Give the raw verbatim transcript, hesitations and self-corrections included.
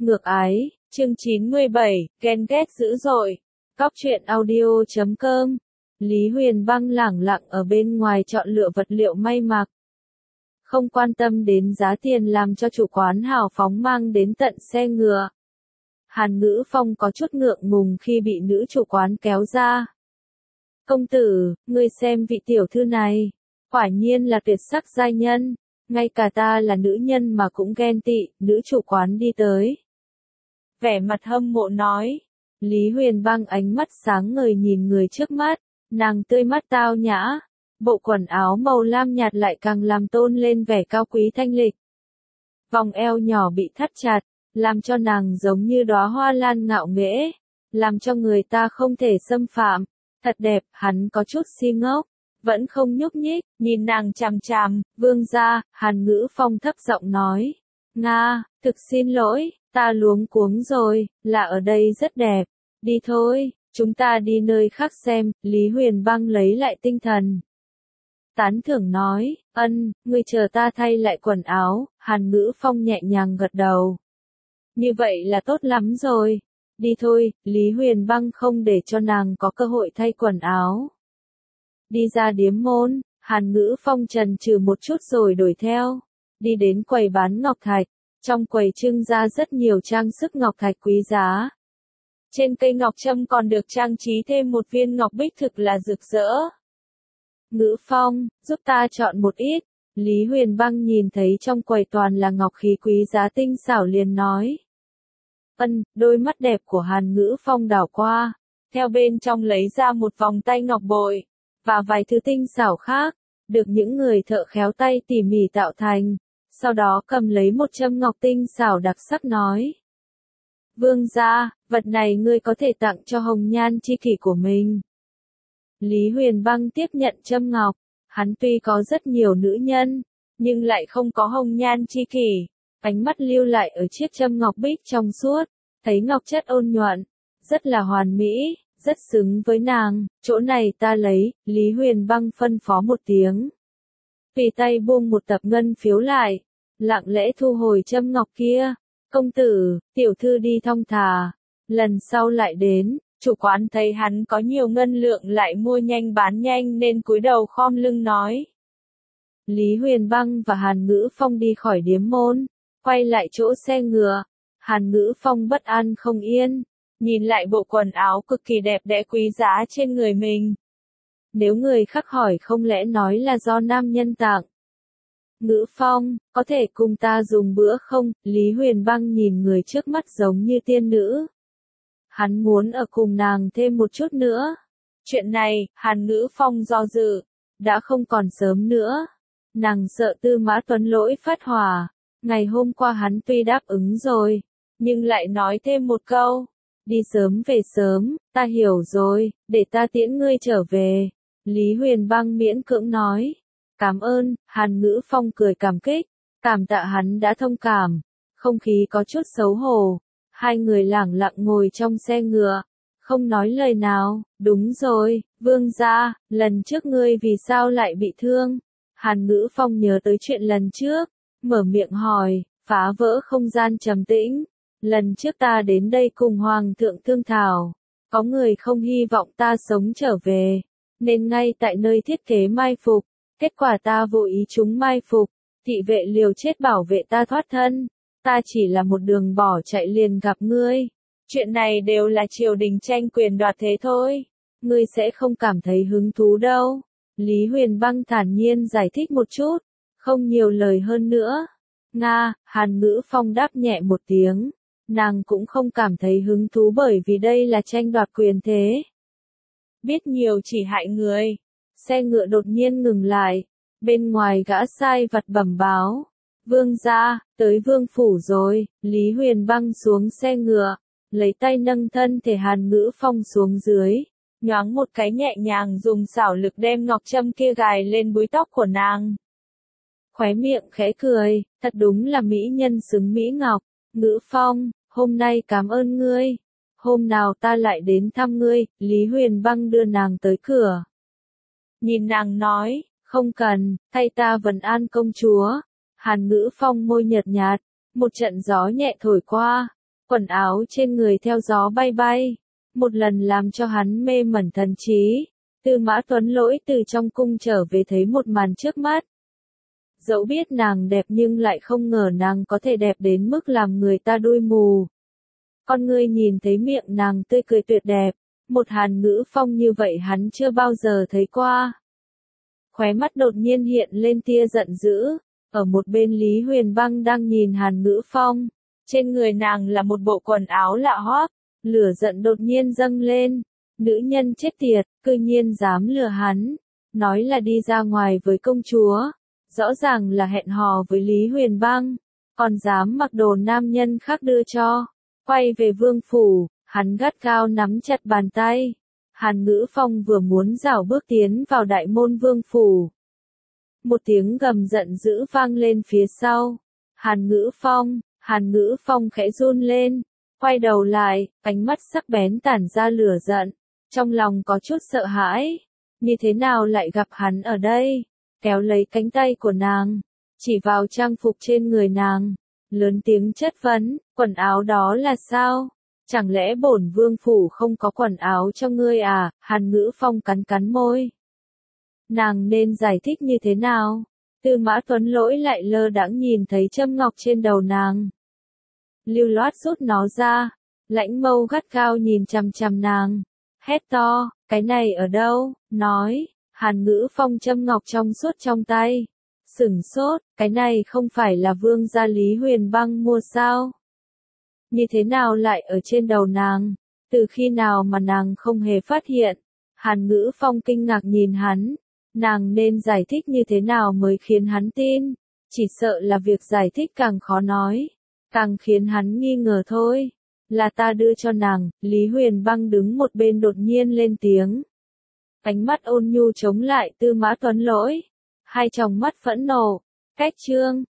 Ngược ái, chương chín mươi bảy, ghen ghét dữ dội. Cóc truyện audio chấm com. Lý Huyền Băng lẳng lặng ở bên ngoài chọn lựa vật liệu may mặc. Không quan tâm đến giá tiền làm cho chủ quán hào phóng mang đến tận xe ngựa. Hàn Ngữ Phong có chút ngượng ngùng khi bị nữ chủ quán kéo ra. Công tử, ngươi xem vị tiểu thư này. Quả nhiên là tuyệt sắc giai nhân. Ngay cả ta là nữ nhân mà cũng ghen tị, nữ chủ quán đi tới. Vẻ mặt hâm mộ nói. Lý Huyền Băng ánh mắt sáng ngời nhìn người trước mắt, nàng tươi mắt tao nhã. Bộ quần áo màu lam nhạt lại càng làm tôn lên vẻ cao quý thanh lịch. Vòng eo nhỏ bị thắt chặt, làm cho nàng giống như đóa hoa lan ngạo nghễ, làm cho người ta không thể xâm phạm. Thật đẹp, hắn có chút si ngốc, vẫn không nhúc nhích, nhìn nàng chằm chằm. Vương gia, Hàn Ngữ Phong thấp giọng nói. Nga, thực xin lỗi, ta luống cuống rồi, là ở đây rất đẹp. Đi thôi, chúng ta đi nơi khác xem. Lý Huyền Băng lấy lại tinh thần. Tán thưởng nói, ân, ngươi chờ ta thay lại quần áo. Hàn Ngữ Phong nhẹ nhàng gật đầu. Như vậy là tốt lắm rồi. Đi thôi, Lý Huyền Băng không để cho nàng có cơ hội thay quần áo. Đi ra điếm môn, Hàn Ngữ Phong chần chừ một chút rồi đổi theo. Đi đến quầy bán ngọc thạch, trong quầy trưng ra rất nhiều trang sức ngọc thạch quý giá. Trên cây ngọc trâm còn được trang trí thêm một viên ngọc bích thực là rực rỡ. Ngữ Phong, giúp ta chọn một ít. Lý Huyền Băng nhìn thấy trong quầy toàn là ngọc khí quý giá tinh xảo liền nói. Ân, đôi mắt đẹp của Hàn Ngữ Phong đảo qua, theo bên trong lấy ra một vòng tay ngọc bội, và vài thứ tinh xảo khác, được những người thợ khéo tay tỉ mỉ tạo thành, sau đó cầm lấy một châm ngọc tinh xảo đặc sắc nói. Vương gia, vật này ngươi có thể tặng cho hồng nhan chi kỷ của mình. Lý Huyền Băng tiếp nhận châm ngọc, hắn tuy có rất nhiều nữ nhân, nhưng lại không có hồng nhan chi kỷ. Ánh mắt lưu lại ở chiếc châm ngọc bích trong suốt, thấy ngọc chất ôn nhuận, rất là hoàn mỹ, rất xứng với nàng. Chỗ này ta lấy, Lý Huyền Băng phân phó một tiếng. Tùy tay buông một tập ngân phiếu lại, lặng lẽ thu hồi châm ngọc kia. Công tử, tiểu thư đi thong thả, lần sau lại đến. Chủ quán thấy hắn có nhiều ngân lượng lại mua nhanh bán nhanh nên cúi đầu khom lưng nói. Lý Huyền Băng và Hàn Ngữ Phong đi khỏi điếm môn, quay lại chỗ xe ngựa. Hàn Ngữ Phong bất an không yên, nhìn lại bộ quần áo cực kỳ đẹp đẽ quý giá trên người mình. Nếu người khác hỏi không lẽ nói là do nam nhân tặng. Ngữ Phong, có thể cùng ta dùng bữa không? Lý Huyền Băng nhìn người trước mắt giống như tiên nữ. Hắn muốn ở cùng nàng thêm một chút nữa. Chuyện này, Hàn Ngữ Phong do dự, đã không còn sớm nữa. Nàng sợ Tư Mã Tuấn lỗi phát hỏa. Ngày hôm qua hắn tuy đáp ứng rồi, nhưng lại nói thêm một câu. Đi sớm về sớm, ta hiểu rồi, để ta tiễn ngươi trở về. Lý Huyền Băng miễn cưỡng nói. Cảm ơn, Hàn Ngữ Phong cười cảm kích, cảm tạ hắn đã thông cảm. Không khí có chút xấu hổ. Hai người lẳng lặng ngồi trong xe ngựa, không nói lời nào. Đúng rồi, vương gia, lần trước ngươi vì sao lại bị thương? Hàn Ngữ Phong nhớ tới chuyện lần trước, mở miệng hỏi, phá vỡ không gian trầm tĩnh. Lần trước ta đến đây cùng Hoàng thượng thương thảo, có người không hy vọng ta sống trở về, nên ngay tại nơi thiết kế mai phục, kết quả ta vô ý trúng mai phục, thị vệ liều chết bảo vệ ta thoát thân. Ta chỉ là một đường bỏ chạy liền gặp ngươi. Chuyện này đều là triều đình tranh quyền đoạt thế thôi. Ngươi sẽ không cảm thấy hứng thú đâu. Lý Huyền Băng thản nhiên giải thích một chút, không nhiều lời hơn nữa. Nga, Hàn Ngữ Phong đáp nhẹ một tiếng. Nàng cũng không cảm thấy hứng thú bởi vì đây là tranh đoạt quyền thế. Biết nhiều chỉ hại người. Xe ngựa đột nhiên ngừng lại. Bên ngoài gã sai vặt bẩm báo. Vương gia, tới vương phủ rồi. Lý Huyền Băng xuống xe ngựa, lấy tay nâng thân thể Hàn Ngữ Phong xuống dưới, nhoáng một cái nhẹ nhàng dùng xảo lực đem ngọc trâm kia gài lên búi tóc của nàng. Khóe miệng khẽ cười, thật đúng là mỹ nhân xứng mỹ ngọc. Ngữ Phong, hôm nay cảm ơn ngươi. Hôm nào ta lại đến thăm ngươi. Lý Huyền Băng đưa nàng tới cửa. Nhìn nàng nói, không cần, thay ta vấn an công chúa. Hàn Ngữ Phong môi nhợt nhạt, một trận gió nhẹ thổi qua, quần áo trên người theo gió bay bay, một lần làm cho hắn mê mẩn thần trí. Tư Mã Tuấn Lỗi từ trong cung trở về thấy một màn trước mắt. Dẫu biết nàng đẹp nhưng lại không ngờ nàng có thể đẹp đến mức làm người ta đuôi mù. Con ngươi nhìn thấy miệng nàng tươi cười tuyệt đẹp, một Hàn Ngữ Phong như vậy hắn chưa bao giờ thấy qua. Khóe mắt đột nhiên hiện lên tia giận dữ, ở một bên Lý Huyền Băng đang nhìn Hàn Ngữ Phong, trên người nàng là một bộ quần áo lạ hoắc, lửa giận đột nhiên dâng lên, nữ nhân chết tiệt, cư nhiên dám lừa hắn, nói là đi ra ngoài với công chúa, rõ ràng là hẹn hò với Lý Huyền Băng, còn dám mặc đồ nam nhân khác đưa cho. Quay về vương phủ, hắn gắt gao nắm chặt bàn tay. Hàn Ngữ Phong vừa muốn rảo bước tiến vào đại môn vương phủ. Một tiếng gầm giận dữ vang lên phía sau. Hàn Ngữ Phong, Hàn Ngữ Phong khẽ run lên, quay đầu lại, ánh mắt sắc bén tản ra lửa giận, trong lòng có chút sợ hãi. Như thế nào lại gặp hắn ở đây? Kéo lấy cánh tay của nàng, chỉ vào trang phục trên người nàng, lớn tiếng chất vấn, quần áo đó là sao? Chẳng lẽ bổn vương phủ không có quần áo cho ngươi à? Hàn Ngữ Phong cắn cắn môi. Nàng nên giải thích như thế nào? Tư Mã Tuấn Lỗi lại lơ đãng nhìn thấy châm ngọc trên đầu nàng. Lưu loát rút nó ra, lãnh mâu gắt gao nhìn chằm chằm nàng, hét to, cái này ở đâu? Nói, Hàn Ngữ Phong châm ngọc trong suốt trong tay. Sửng sốt, cái này không phải là vương gia Lý Huyền Băng mua sao? Như thế nào lại ở trên đầu nàng? Từ khi nào mà nàng không hề phát hiện? Hàn Ngữ Phong kinh ngạc nhìn hắn. Nàng nên giải thích như thế nào mới khiến hắn tin? Chỉ sợ là việc giải thích càng khó nói, càng khiến hắn nghi ngờ thôi. Là ta đưa cho nàng. Lý Huyền Băng đứng một bên đột nhiên lên tiếng. Ánh mắt ôn nhu chống lại Tư Mã Tuấn Lỗi. Hai tròng mắt phẫn nộ. Cách chương.